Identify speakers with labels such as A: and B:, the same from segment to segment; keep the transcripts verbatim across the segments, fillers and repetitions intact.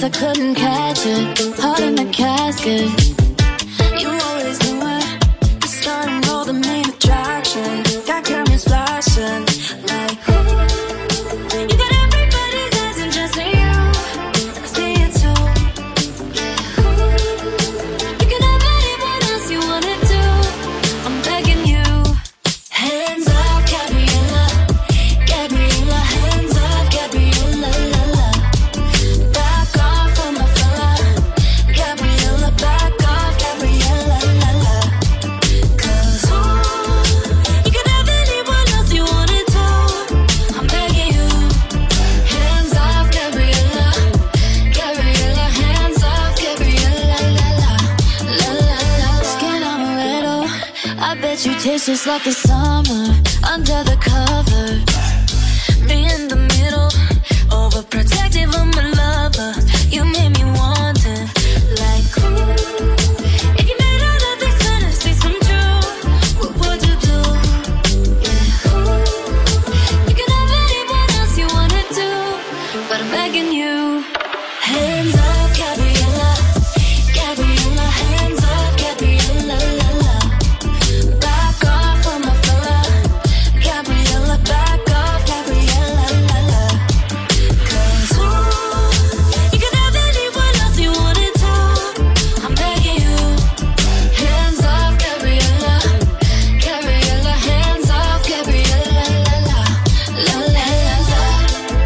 A: I couldn't catch it. Heart in the casket. You always knew it. The star and all the main attraction. Got cameras flashing like ooh. You got everybody's eyes and just you. I see it too. Yeah. Ooh. You can have anyone else you wanna do. I'm begging you. Hands up, Gabriella. Gabriella, hands up, Gabriella, la la. Back off from my fella. Gabriella, back off, Gabriella, la la. Cause ooh, you can have anyone else you wanna do. I'm begging you. Hands off, Gabriella. Gabriella, hands off, Gabriella, la la. La la la. Skin amaretto. I bet you taste just like the summer under the covers. Me in the middle, overprotective of my lover. You made me want it, like ooh. If you made all of these fantasies come true, what would you do? Yeah, ooh. You can have anyone else you wanna do, but I'm begging you. Hands up, Gabriella. Gabriella, hands up, Gabriella, la la. Back off from my fella. Gabriella, back off, Gabriella, la la. Cause ooh, you can have anyone else you wanna do. I'm begging you. Hands off, Gabriella. Gabriella, hands off, Gabriella, la la. La la, hands up.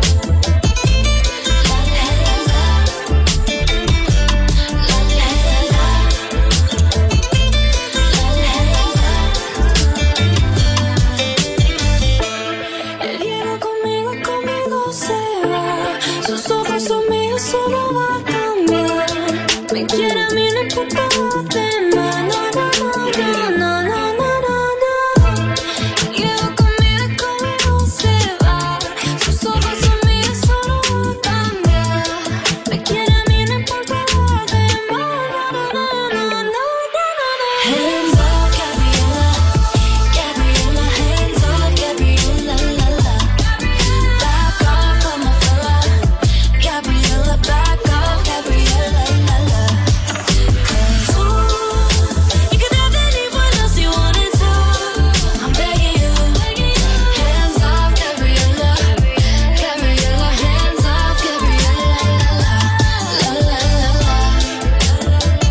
A: La la, hands up. La la, hands up. La la, hands up. El hielo conmigo, conmigo se va. Sus ojos son míos, solo va a cambiar. Me quiere a mí, no importa lo demás. No, no, no, no, no, no, no, no, no. El hielo conmigo, conmigo se va. Sus ojos son míos, solo va a cambiar. Me quiere a mí, no importa lo demás. No, no, no, no, no, no, no. Hands up, Gabriella. Gabriella, hands up, Gabriella, la la. Back off from my fella. Gabriella, back off, Gabriella, la la. Cause ooh, you can have anyone else you wanna do. I'm begging you. Hands off, Gabriella. Gabriella, hands off, Gabriella, la la. La la la la. La la la la.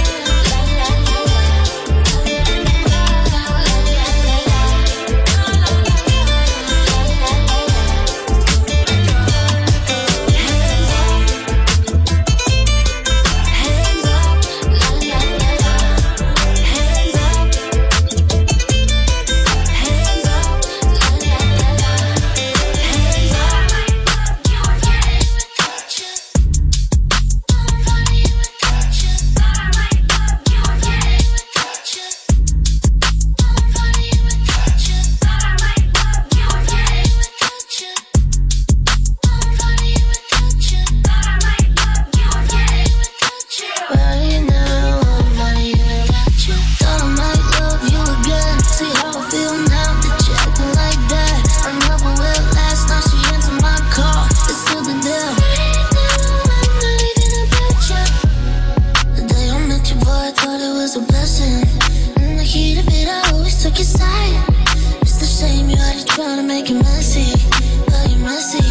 A: Right now, I'm not even at you. Thought I might love you again. See how I feel now that you're acting like that. I never will last. Now she into my car. It's still the deal. Right now, I'm not even about you. The day I met you, boy, I thought it was a blessing. In the heat of it, I always took your side. It's the shame you had to try to make it messy, but you're messy.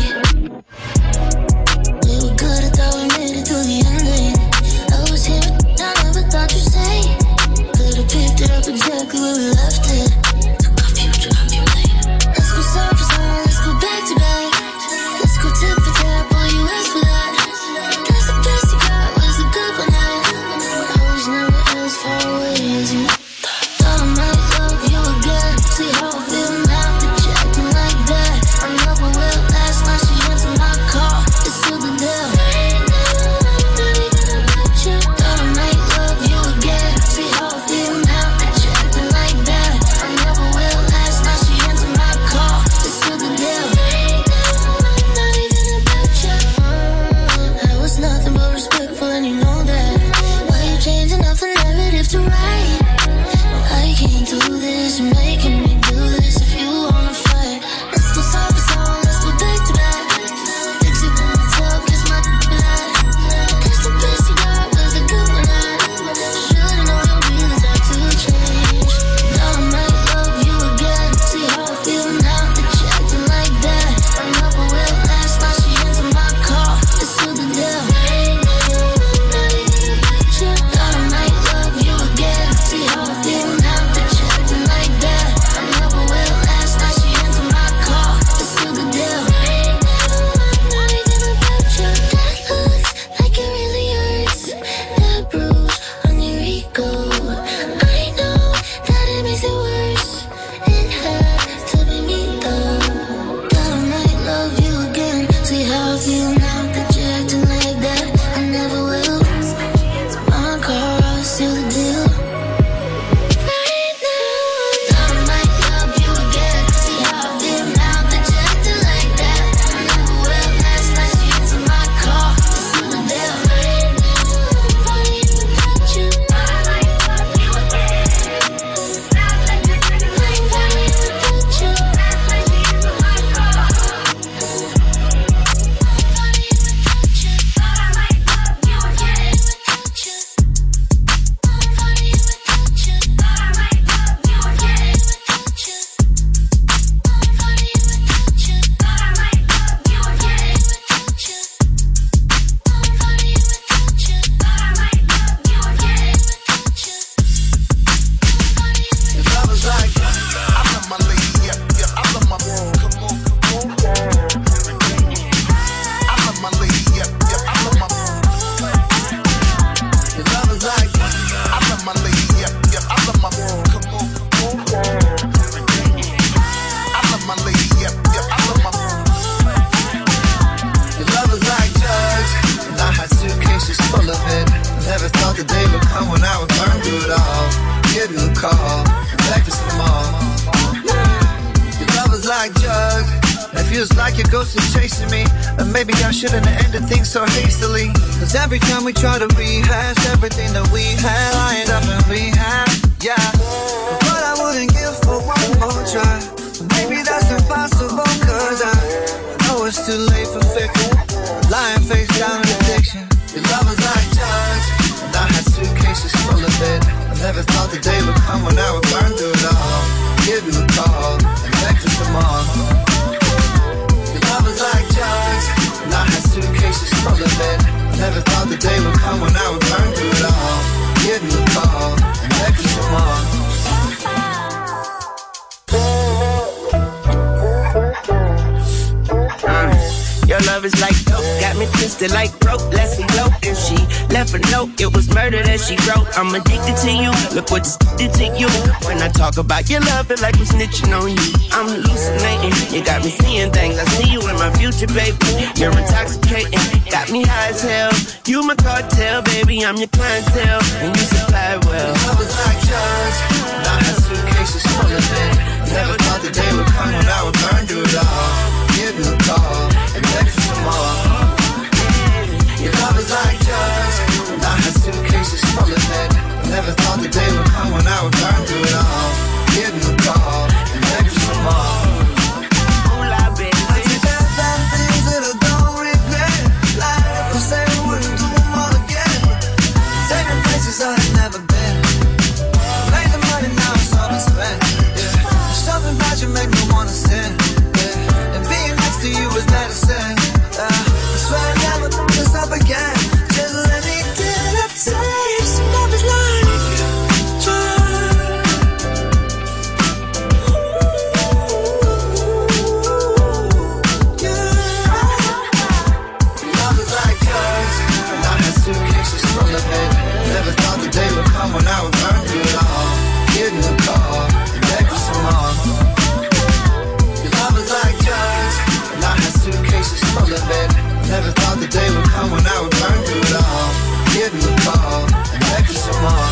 A: We were good, I thought we made it through the ending. I was here, but I never thought you'd say. Could've picked it up exactly where we left it. Took off you, drop you later. Let's go side for side, let's go back to back. Let's go tip for tap, all you asked for that. Guess the best you got was a good one night. I was never as far away as you. Thought I might love you again. See how I feel now that you're acting like that. I never will last. Now she into my car. It's still the deal. Right now, I'm not even about you. Thought I might love you again. See how I feel now that you're acting like that. I never will last. Now she into my car. It's still the deal. Right now, I'm not even about you. I was nothing but respectful, and you know that. Why you changing up the narrative to right? I can't do this, you're making me do this. If you wanna fight, let's go side by side, let's go back to back. Fix it when it's up, kiss my back.
B: ghost is chasing me. And maybe I shouldn't have ended things so hastily. Cause every time we try to rehash everything that we had, I end up in rehab, yeah. But I wouldn't give for one more try. Maybe that's impossible, cause I know it's too late for fickle. Lying face down in addiction. Your love was like drugs, and I had suitcases full of it. I never thought the day would come when I would burn through it all. Give you a call, and beg for some more. Your love was like drugs, and I had suitcases full of it. I never thought the day would come when I would burn through it all. Give you a call, and beg for some more.
C: Your love is like dope, got me twisted like rope, lesson dope. And she left a note, it was murder that she wrote. I'm addicted to you, look what this did to you. When I talk about your love, it like I'm snitching on you. I'm hallucinating, you got me seeing things. I see you in my future, baby. You're intoxicating, got me high as hell. You my cartel, baby, I'm your clientele, and you supply well.
B: Your love is like drugs, and I had suitcases full of it. Never thought the day would come when I would burn through it all. Give you a call, and beg for some more. Your love is like drugs, and I had suitcases full of it. Never thought the day would come when I would burn through it all. Give you a call, and beg for some more. I take back bad things that I don't regret. Like if I say I wouldn't do them all again. Taking places I had never been. Made the money, now it's all been spent. Yeah. There's something about you make me wanna sin. To you was medicine. uh, I swear I never thought this up again. Just let me get a taste. Love is like Ooh, yeah. Love is like drugs, and I had suitcases full of it. Never thought the day would come when I would burn through it all. Give you a call, and beg for some more. Your love is like drugs, and I had suitcases full of it. Never thought the day would come when I would burn through it all. Give you a call, and beg for some more.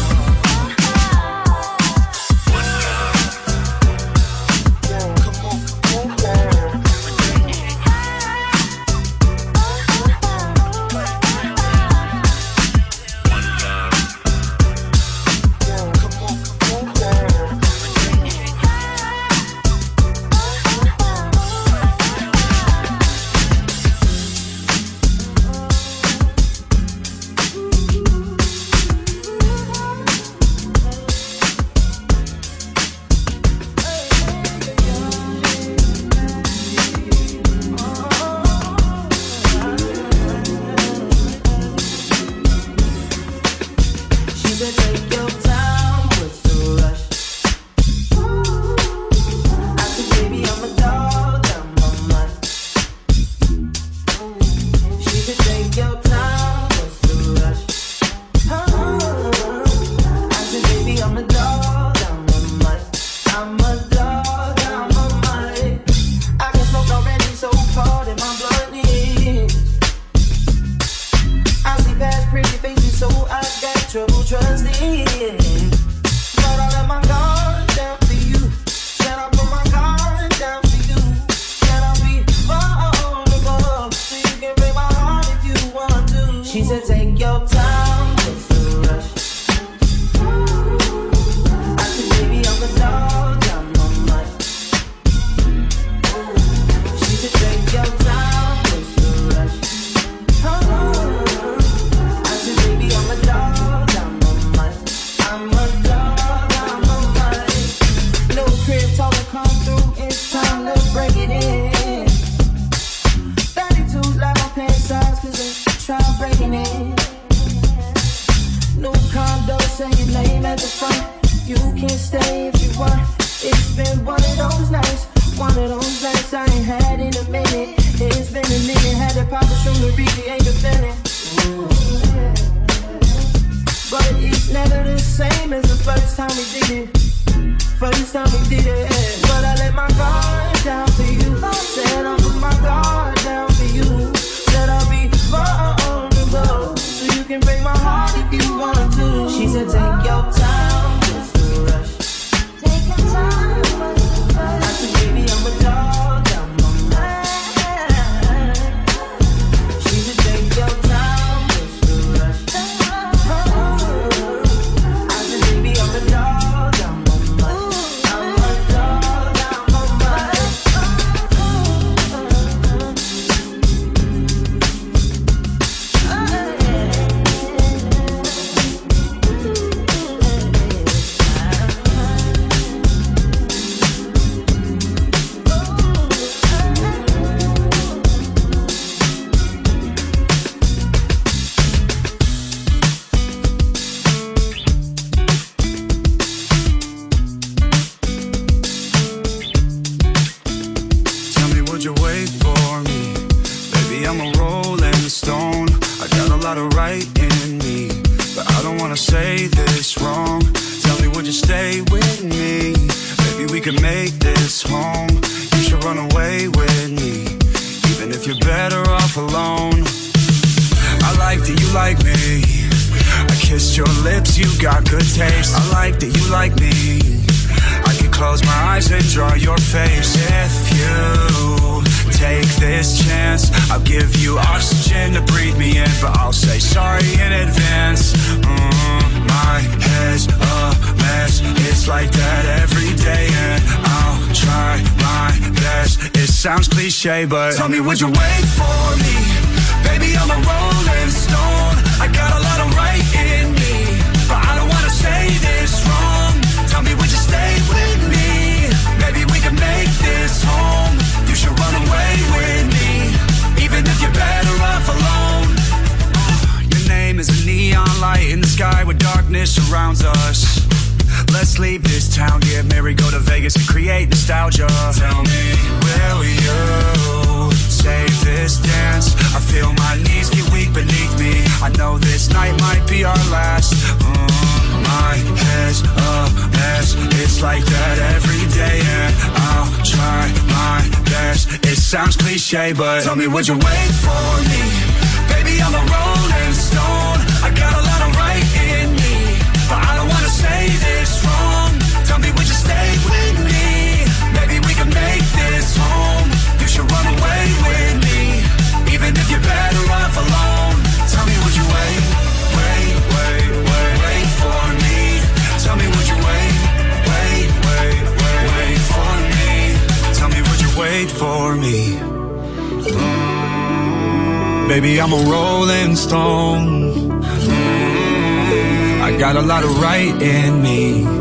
A: Take your time, I said, baby, I'm a dog, I'm a man.
D: say this wrong. Tell me, would you stay with me? Maybe we could make this home. You should run away with me, even if you're better off alone. I like that you like me. I kissed your lips, you got good taste. I like that you like me. I can close my eyes and draw your face. If you take this chance, I'll give you oxygen to breathe me in, but I'll say sorry in advance. mm, My head's a mess. It's like that every day, and I'll try my best. It sounds cliche, but tell me, would you wait for me? Baby, I'm a rolling stone. I got a lot of right in me, but I don't wanna say this wrong. Tell me, would you stay with me? Maybe we can make this home. You should run away with me, even if you're better off alone. Your name is a neon light in the sky where darkness surrounds us. Let's leave this town, get married, go to Vegas and create nostalgia. Tell me, will you save this dance? I feel my knees get weak beneath me. I know this night might be our last. mm, My head's a mess. It's like that every day, and I'll try my best. It sounds cliche, but tell me, would you wait for me? Baby, I'm a rolling stone. I got a lot of right in me, but I don't wanna say this wrong. Tell me, would you stay with me? Maybe we can make this home. You should run away with me, even if you're better off alone. Tell me, would you wait, wait, wait, wait, wait for me? Tell me, would you wait, wait, wait, wait, wait for me? Tell me, would you wait for me? Mm, baby, I'm a rolling stone. Mm, I got a lot of right in me,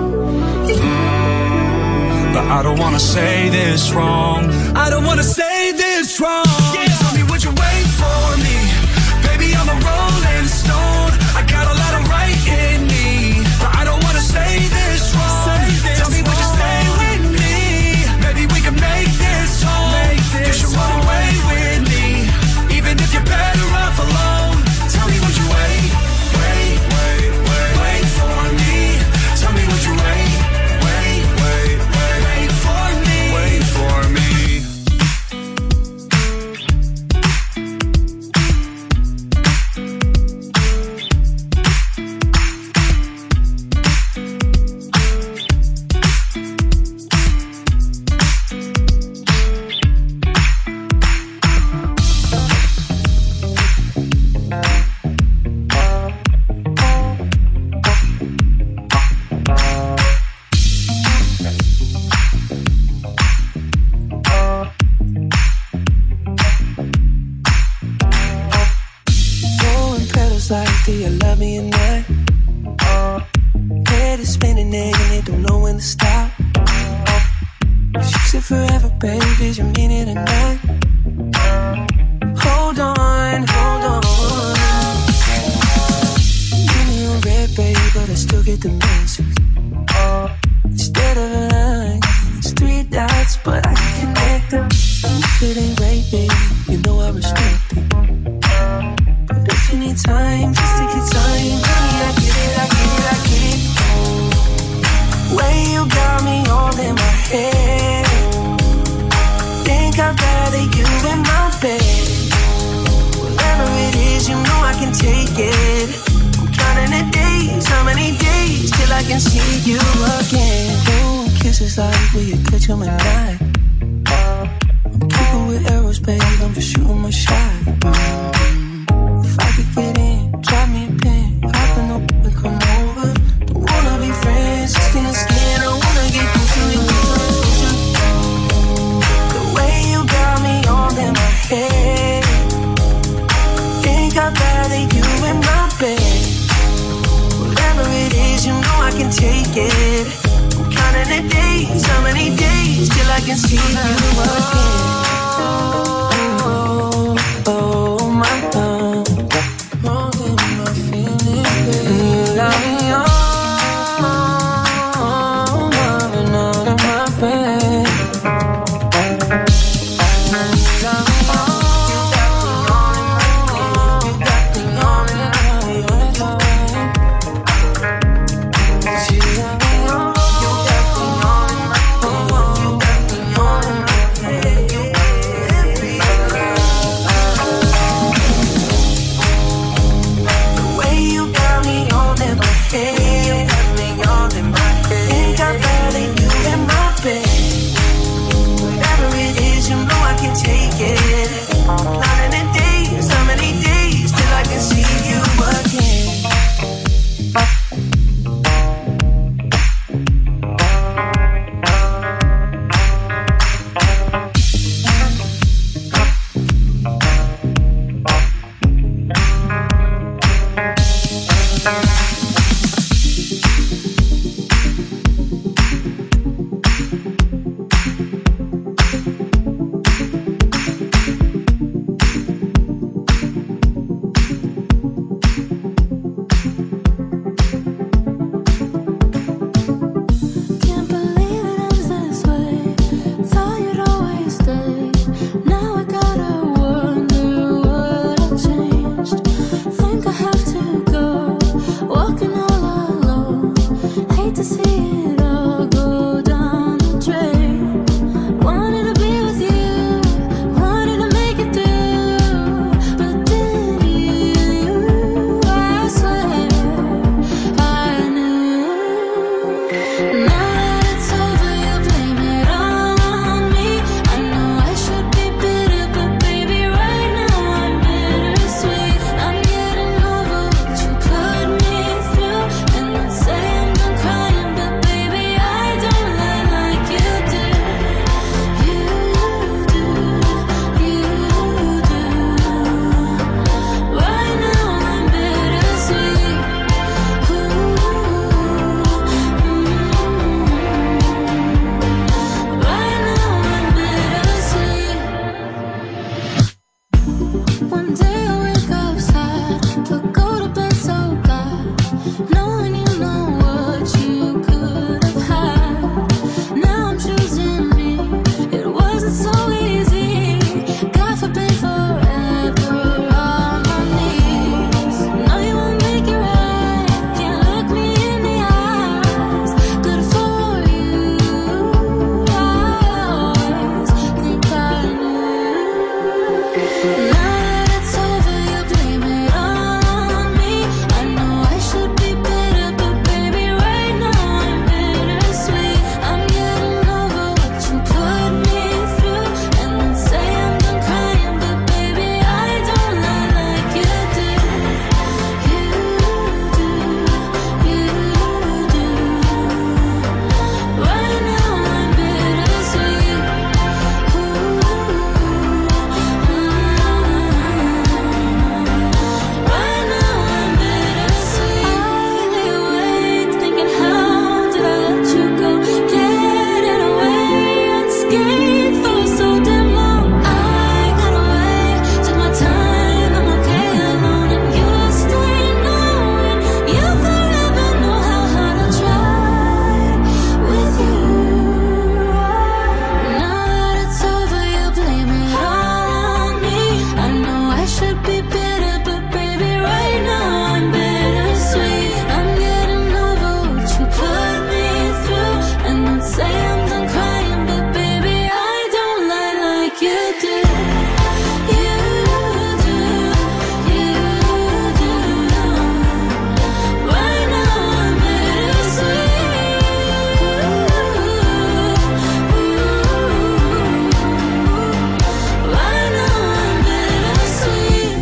D: mm, but I don't wanna say this wrong. I don't wanna say this wrong. Yeah. Tell me, would you wait for me? Baby, I'm a rolling stone. I got a lot of right in me, but I don't wanna say this wrong. Say this Tell me, wrong. Would you stay with me? Maybe we can make this home. Make this you should run away with me, even if you're better off alone. Tell me, would you wait, wait, wait, wait, wait for me? Tell me, would you wait, wait, wait, wait, wait for me? Wait for me.
E: Like, do you love me or not? Head is spinning and it don't know when to stop. Fix it forever, baby, did you mean it or not? Hold on, hold on. Give me a red, baby, but I still get the message. Instead of a line, it's three dots, but I can connect them. If it ain't right, baby, you know I respect it. If you need time, just take your time. Honey, I get it, I get it, I get it. Way you got me all in my head. Think I'd rather you in my bed. Whatever it is, you know I can take it. I'm counting the days, how many days till I can see you again. Ooh, kisses like will you catch 'em at night? I'm keeping with arrows, babe, I'm just shooting my shot. If I could get in, drop me a pin. Hop in the and come over. Don't wanna be friends, skin to skin. I wanna get closer to you. The way you got me all in my head. Think I'd rather you in my bed. Whatever it is, you know I can take it. I'm counting the days, how many days till I can see you again. Oh, oh my God.
A: to see it all go down the drain. Wanted to be with you, wanted to make it through, but did you? I swear I knew. Now that it's over, you blame it all on me. I know I should be bitter, but baby, right now I'm bittersweet. I'm getting over what you put me through, and then say I'm done crying, but baby, I don't lie like you do. You do, you do. Right now I'm bittersweet. Ooh, mm. Right now I'm bittersweet. One day I wake up sad, but go to bed so glad, knowing you know what you could have had. Now I'm choosing me, it wasn't so easy. God forbid forever on my knees. No, you won't make it right, can't look me in the eyes. Good for you, I always think I knew. Now that it's over, you blame it all on me. I know I should be better, but baby, right now I'm bittersweet. I'm getting over what you put me through, and then say I'm done crying, but baby, I don't lie like you do. You do, you do. Right now I'm bittersweet. Ooh, right now I'm bittersweet. I lay awake thinking, how did I let you go? Getting away unscathed for so damn long. I got away, took my time, I'm okay alone, and you stay knowing you forever know how hard I tried with you. Now that it's over, you blame it all on me. I know I should be bitter, but baby, right now I'm bittersweet. I'm getting over what you put me through, and then say I'm done crying, but baby, I don't lie like you do. You do, you do. Right now I'm bittersweet. Right now I'm bittersweet.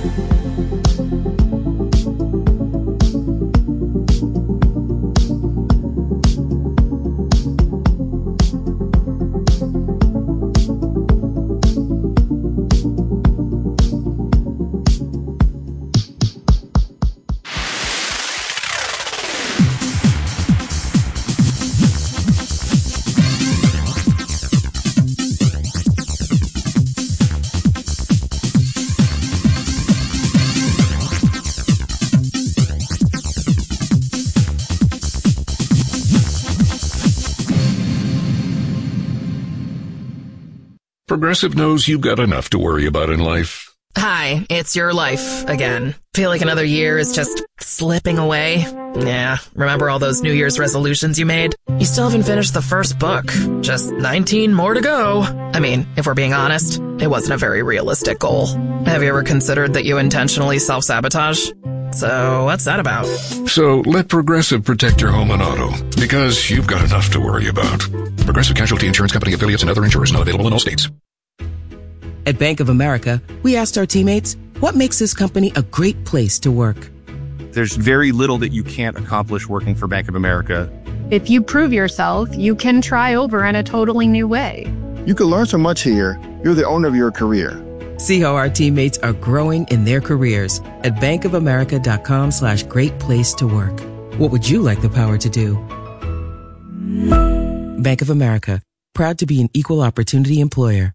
F: Progressive knows you've got enough to worry about in life.
G: Hi, it's your life again. Feel like another year is just slipping away? Yeah, remember all those New Year's resolutions you made? You still haven't finished the first book. Just nineteen more to go. I mean, if we're being honest, it wasn't a very realistic goal. Have you ever considered that you intentionally self-sabotage? So, what's that about?
F: So let Progressive protect your home and auto, because you've got enough to worry about. Progressive Casualty Insurance Company affiliates and other insurers not available in all states.
H: At Bank of America, we asked our teammates, what makes this company a great place to work?
I: There's very little that you can't accomplish working for Bank of America.
J: If you prove yourself, you can try over in a totally new way.
K: You can learn so much here. You're the owner of your career.
H: See how our teammates are growing in their careers at bankofamerica.com slash great place to work. What would you like the power to do? Bank of America, proud to be an equal opportunity employer.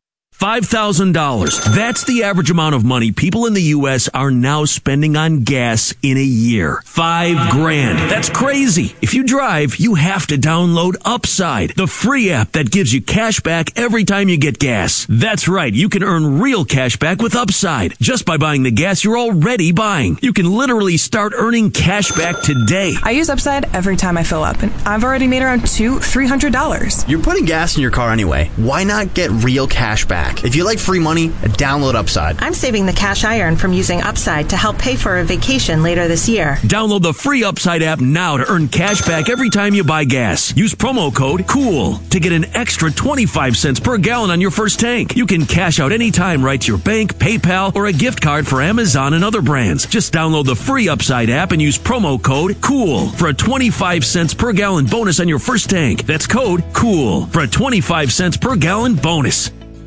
L: five thousand dollars. That's the average amount of money people in the U S are now spending on gas in a year. Five grand. That's crazy. If you drive, you have to download Upside, the free app that gives you cash back every time you get gas. That's right. You can earn real cash back with Upside just by buying the gas you're already buying. You can literally start earning cash back today.
M: I use Upside every time I fill up, and I've already made around two, three hundred dollars.
N: You're putting gas in your car anyway. Why not get real cash back? If you like free money, download Upside.
O: I'm saving the cash I earn from using Upside to help pay for a vacation later this year.
L: Download the free Upside app now to earn cash back every time you buy gas. Use promo code COOL to get an extra twenty-five cents per gallon on your first tank. You can cash out anytime right to your bank, PayPal, or a gift card for Amazon and other brands. Just download the free Upside app and use promo code COOL for a twenty-five cents per gallon bonus on your first tank. That's code COOL for a twenty-five cents per gallon bonus.